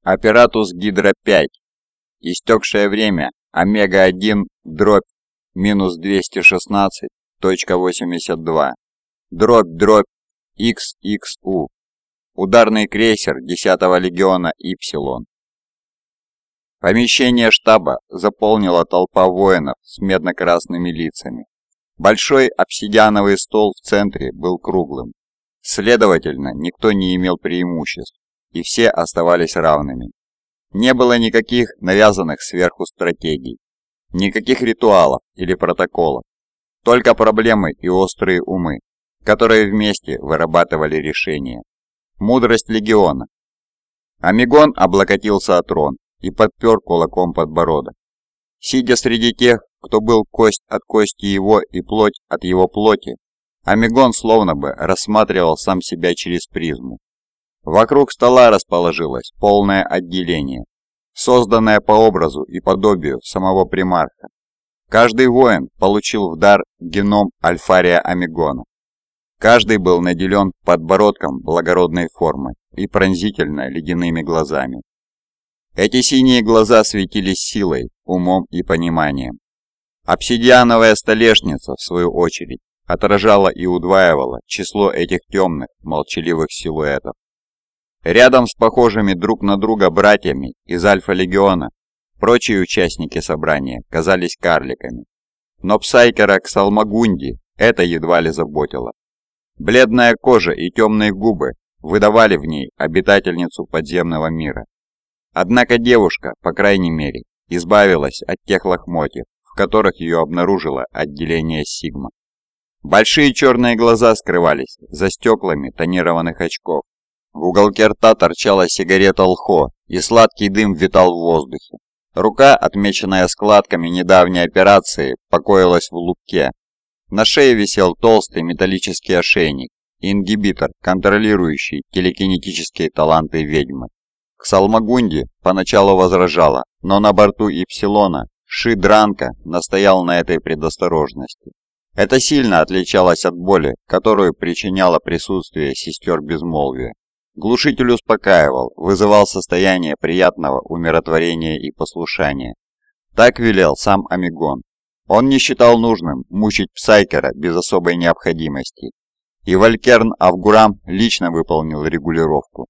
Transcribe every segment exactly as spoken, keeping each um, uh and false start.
Аппаратус Гидра пять. Истекшее время Омега один дробь минус двести шестнадцать точка восемьдесят два дробь дробь икс икс у. Ударный крейсер десятого легиона Ипсилон. Помещение штаба заполнила толпа воинов с медно-красными лицами. Большой обсидиановый стол в центре был круглым. Следовательно, никто не имел преимуществ, и все оставались равными. Не было никаких навязанных сверху стратегий, никаких ритуалов или протоколов, только проблемы и острые умы, которые вместе вырабатывали решения. Мудрость легиона. Амигон облокотился о трон и подпер кулаком подбородок. Сидя среди тех, кто был кость от кости его и плоть от его плоти, Амигон словно бы рассматривал сам себя через призму. Вокруг стола расположилось полное отделение, созданное по образу и подобию самого примарха. Каждый воин получил в дар геном Альфария Амигона. Каждый был наделен подбородком благородной формы и пронзительно ледяными глазами. Эти синие глаза светились силой, умом и пониманием. Обсидиановая столешница, в свою очередь, отражала и удваивала число этих темных, молчаливых силуэтов. Рядом с похожими друг на друга братьями из Альфа-легиона прочие участники собрания казались карликами. Но Псайкера Ксалмагунди это едва ли заботило. Бледная кожа и темные губы выдавали в ней обитательницу подземного мира. Однако девушка, по крайней мере, избавилась от тех лохмотьев, в которых ее обнаружило отделение Сигма. Большие черные глаза скрывались за стеклами тонированных очков. В уголке рта торчала сигарета Лхо, и сладкий дым витал в воздухе. Рука, отмеченная складками недавней операции, покоилась в лупке. На шее висел толстый металлический ошейник, ингибитор, контролирующий телекинетические таланты ведьмы. Ксалмагунди поначалу возражала, но на борту Ипсилона Ши Дранка настоял на этой предосторожности. Это сильно отличалось от боли, которую причиняло присутствие сестер безмолвия. Глушитель успокаивал, вызывал состояние приятного умиротворения и послушания. Так велел сам Амигон. Он не считал нужным мучить Псайкера без особой необходимости, и Валькерн Авгурам лично выполнил регулировку.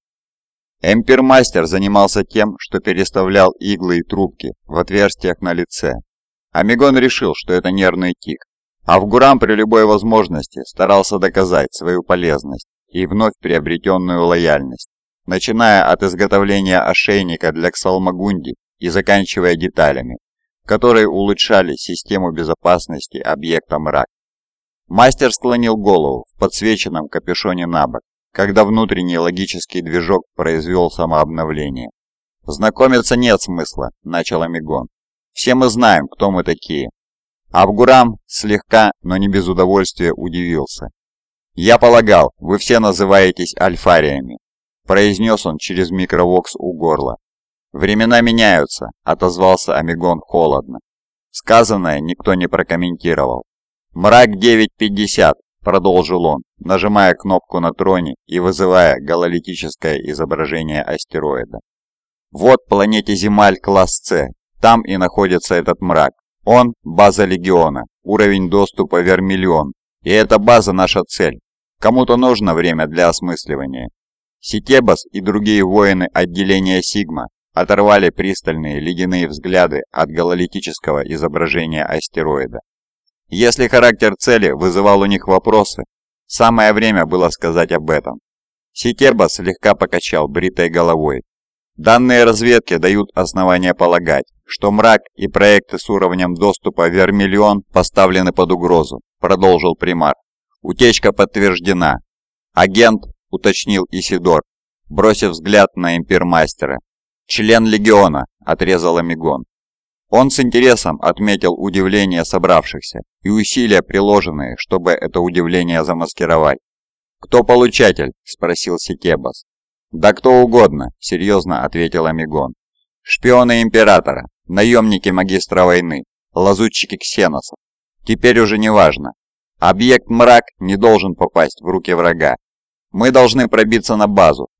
Эмпирмастер занимался тем, что переставлял иглы и трубки в отверстиях на лице. Амигон решил, что это нервный тик. Авгурам при любой возможности старался доказать свою полезность и вновь приобретенную лояльность, начиная от изготовления ошейника для Ксалмагунди и заканчивая деталями, которые улучшали систему безопасности объекта мрак. Мастер склонил голову в подсвеченном капюшоне на бок, когда внутренний логический движок произвел самообновление. «Знакомиться нет смысла», — начал Амигон. «Все мы знаем, кто мы такие». Авгурам слегка, но не без удовольствия удивился. «Я полагал, вы все называетесь альфариями», — произнес он через микровокс у горла. «Времена меняются», — отозвался Амигон холодно. Сказанное никто не прокомментировал. «Мрак девять пятьдесят», — продолжил он, нажимая кнопку на троне и вызывая гололитическое изображение астероида. «Вот планете Земаль класс С, там и находится этот мрак. Он – база Легиона, уровень доступа Вермиллион, и эта база наша цель. Кому-то нужно время для осмысливания». Ситебас и другие воины отделения Сигма оторвали пристальные ледяные взгляды от гололитического изображения астероида. Если характер цели вызывал у них вопросы, самое время было сказать об этом. Ситебас слегка покачал бритой головой. «Данные разведки дают основания полагать, что мрак и проекты с уровнем доступа Вермиллион поставлены под угрозу», — продолжил примар. «Утечка подтверждена». «Агент», — уточнил Исидор, бросив взгляд на импермастера. «Член Легиона», — отрезал Амигон. Он с интересом отметил удивление собравшихся и усилия, приложенные, чтобы это удивление замаскировать. «Кто получатель?» — спросил Ситебас. «Да кто угодно», — серьезно ответил Амигон. «Шпионы Императора, наемники магистра войны, лазутчики ксеносов. Теперь уже не важно. Объект мрак не должен попасть в руки врага. Мы должны пробиться на базу,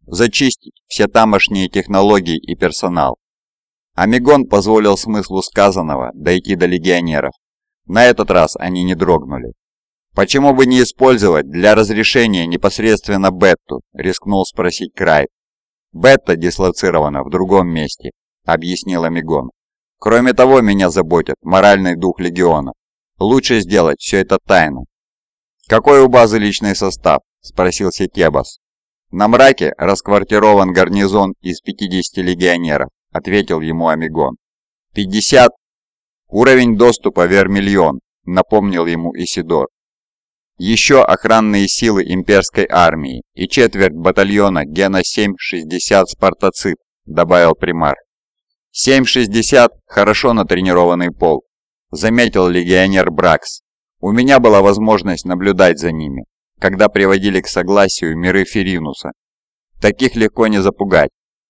зачистить все тамошние технологии и персонал. Амигон позволил смыслу сказанного дойти до легионеров. На этот раз они не дрогнули. «Почему бы не использовать для разрешения непосредственно Бетту?» – рискнул спросить Крайт. «Бетта дислоцирована в другом месте», – объяснил Амигон. «Кроме того, меня заботит моральный дух Легиона. Лучше сделать все это тайно». «Какой у базы личный состав?» – спросил Сетебас. «На Мраке расквартирован гарнизон из пятидесяти легионеров», – ответил ему Амигон. «пятьдесят? Уровень доступа вермильон», – напомнил ему Исидор. «Еще охранные силы имперской армии и четверть батальона Гена семь шестьдесят Спартацит», – добавил примар. «семь шестьдесят – хорошо натренированный полк», – заметил легионер Бракс. «У меня была возможность наблюдать за ними, когда приводили к согласию миры Феринуса. Таких легко не запугать».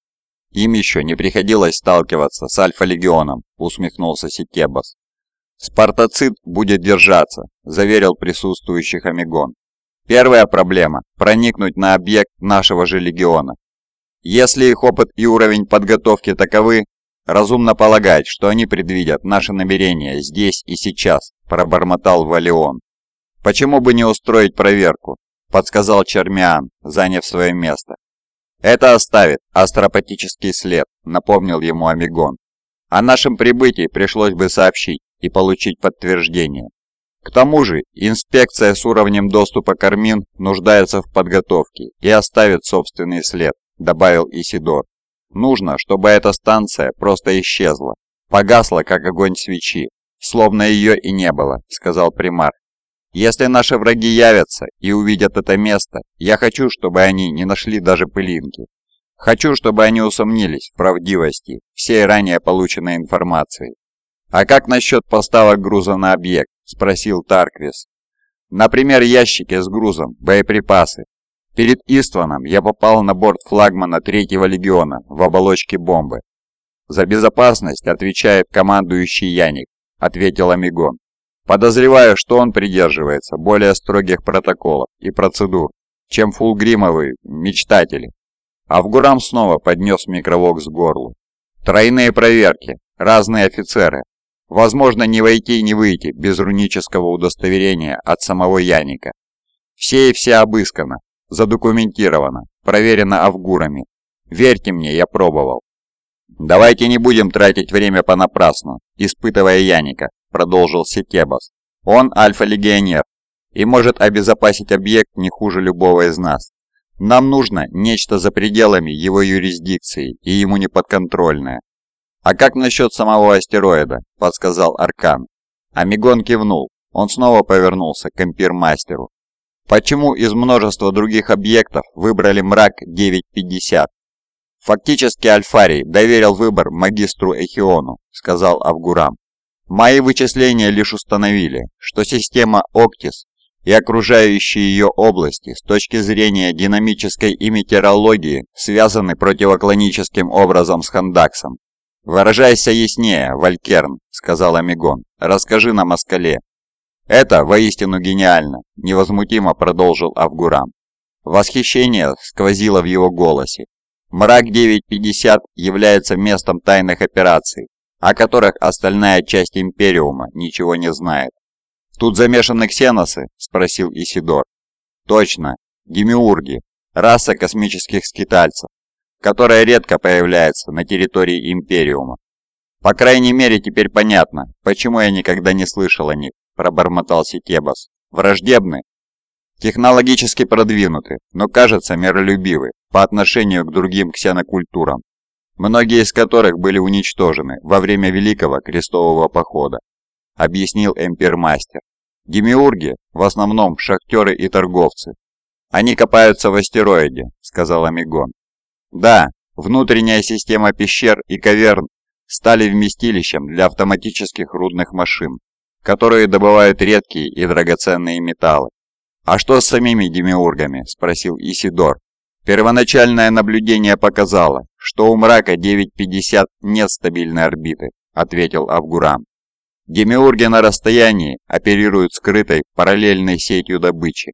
«Им еще не приходилось сталкиваться с Альфа-легионом», – усмехнулся Сетебас. «Спартацит будет держаться», – заверил присутствующих Амигон. «Первая проблема – проникнуть на объект нашего же легиона. Если их опыт и уровень подготовки таковы, разумно полагать, что они предвидят наши намерения здесь и сейчас», – пробормотал Валион. «Почему бы не устроить проверку?» – подсказал Чермиан, заняв свое место. «Это оставит астропатический след», – напомнил ему Амигон. «О нашем прибытии пришлось бы сообщить и получить подтверждение. К тому же, инспекция с уровнем доступа к Армин нуждается в подготовке и оставит собственный след», – добавил Исидор. «Нужно, чтобы эта станция просто исчезла, погасла, как огонь свечи, словно ее и не было», – сказал примар. «Если наши враги явятся и увидят это место, я хочу, чтобы они не нашли даже пылинки. Хочу, чтобы они усомнились в правдивости всей ранее полученной информации». «А как насчет поставок груза на объект?» – спросил Тарквис. «Например, ящики с грузом, боеприпасы. Перед Истваном я попал на борт флагмана Третьего легиона в оболочке бомбы». «За безопасность отвечает командующий Яник», – ответил Амигон. «Подозреваю, что он придерживается более строгих протоколов и процедур, чем фулгримовые мечтатели». Авгурам снова поднес микровокс к горлу. «Тройные проверки, разные офицеры. Возможно, не войти и не выйти без рунического удостоверения от самого Яника. Все и вся обыскано, задокументировано, проверено авгурами. Верьте мне, я пробовал». «Давайте не будем тратить время понапрасну, испытывая Яника», — продолжил Сетебас. «Он альфа-легионер и может обезопасить объект не хуже любого из нас. Нам нужно нечто за пределами его юрисдикции и ему неподконтрольное». «А как насчет самого астероида?» – подсказал Аркан. Амигон кивнул. Он снова повернулся к Эмпирмастеру. «Почему из множества других объектов выбрали Мрак девять пятьдесят?» «Фактически Альфарий доверил выбор магистру Эхиону», – сказал Авгурам. «Мои вычисления лишь установили, что система Октис и окружающие ее области с точки зрения динамической и метеорологии связаны противоклоническим образом с Хандаксом. «Выражайся яснее, Валькерн», — сказал Амигон. «Расскажи нам о скале». «Это воистину гениально», — невозмутимо продолжил Авгурам. Восхищение сквозило в его голосе. «Мрак девять пятьдесят является местом тайных операций, о которых остальная часть Империума ничего не знает». «Тут замешаны ксеносы?» — спросил Исидор. «Точно. Демиурги. Раса космических скитальцев, которая редко появляется на территории Империума. По крайней мере, теперь понятно, почему я никогда не слышал о них», – пробормотал Сетебас. «Враждебны? Технологически продвинуты, но, кажется, миролюбивы по отношению к другим ксенокультурам, многие из которых были уничтожены во время Великого Крестового Похода», – объяснил Эмпирмастер. «Демиурги в основном шахтеры и торговцы. Они копаются в астероиде», – сказал Амигон. «Да, внутренняя система пещер и каверн стали вместилищем для автоматических рудных машин, которые добывают редкие и драгоценные металлы». «А что с самими демиургами?» – спросил Исидор. «Первоначальное наблюдение показало, что у Мрака девять пятьдесят нет стабильной орбиты», – ответил Авгурам. «Демиурги на расстоянии оперируют скрытой параллельной сетью добычи.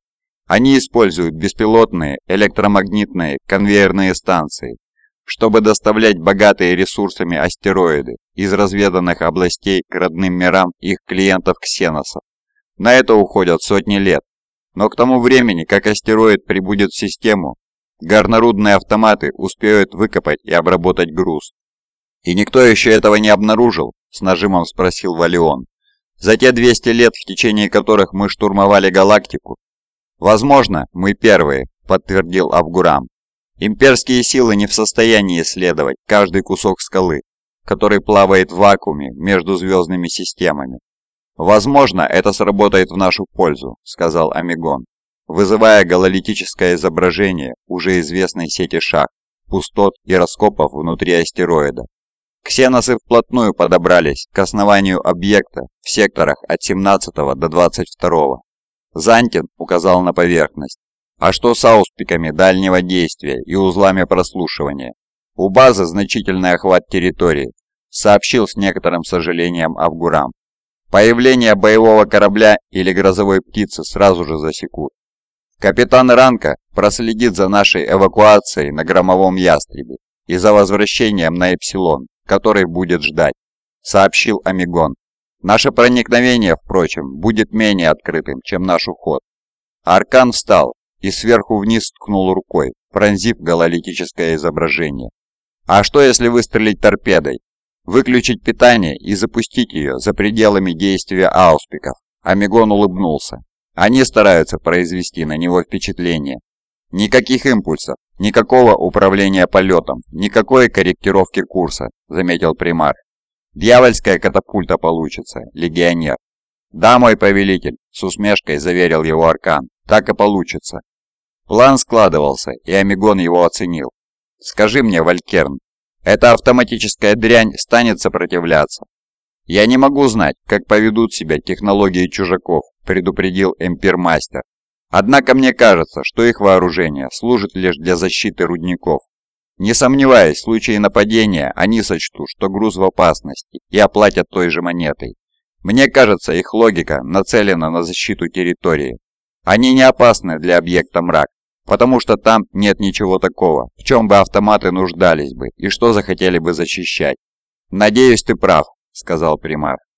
Они используют беспилотные электромагнитные конвейерные станции, чтобы доставлять богатые ресурсами астероиды из разведанных областей к родным мирам их клиентов-ксеносов. На это уходят сотни лет, но к тому времени, как астероид прибудет в систему, горнорудные автоматы успеют выкопать и обработать груз. «И никто еще этого не обнаружил?» – с нажимом спросил Валион. «За те двести лет, в течение которых мы штурмовали галактику?» «Возможно, мы первые», – подтвердил Авгурам. «Имперские силы не в состоянии исследовать каждый кусок скалы, который плавает в вакууме между звездными системами. «Возможно, это сработает в нашу пользу», — сказал Амигон, вызывая гололитическое изображение уже известной сети шахт, пустот и раскопов внутри астероида. Ксеносы вплотную подобрались к основанию объекта в секторах от семнадцатого до двадцать второго. Зантин указал на поверхность. «А что с ауспиками дальнего действия и узлами прослушивания? У базы значительный охват территории», — сообщил с некоторым сожалением Авгурам. «Появление боевого корабля или грозовой птицы сразу же засекут. Капитан Ранка проследит за нашей эвакуацией на громовом ястребе и за возвращением на Эпсилон, который будет ждать», — сообщил Амигон. «Наше проникновение, впрочем, будет менее открытым, чем наш уход». Аркан встал и сверху вниз ткнул рукой, пронзив гололитическое изображение. «А что, если выстрелить торпедой? Выключить питание и запустить ее за пределами действия ауспиков?» Амигон улыбнулся. «Они стараются произвести на него впечатление. Никаких импульсов, никакого управления полетом, никакой корректировки курса», — заметил примар. «Дьявольская катапульта получится, легионер». «Да, мой повелитель», — с усмешкой заверил его Аркан, — «так и получится». План складывался, и Амигон его оценил. «Скажи мне, Валькерн, эта автоматическая дрянь станет сопротивляться?» «Я не могу знать, как поведут себя технологии чужаков», — предупредил Эмпирмастер. «Однако мне кажется, что их вооружение служит лишь для защиты рудников. Не сомневаюсь, в случае нападения они сочтут, что груз в опасности, и оплатят той же монетой. Мне кажется, их логика нацелена на защиту территории. Они не опасны для объекта мрак, потому что там нет ничего такого, в чем бы автоматы нуждались бы и что захотели бы защищать». «Надеюсь, ты прав», — сказал примар.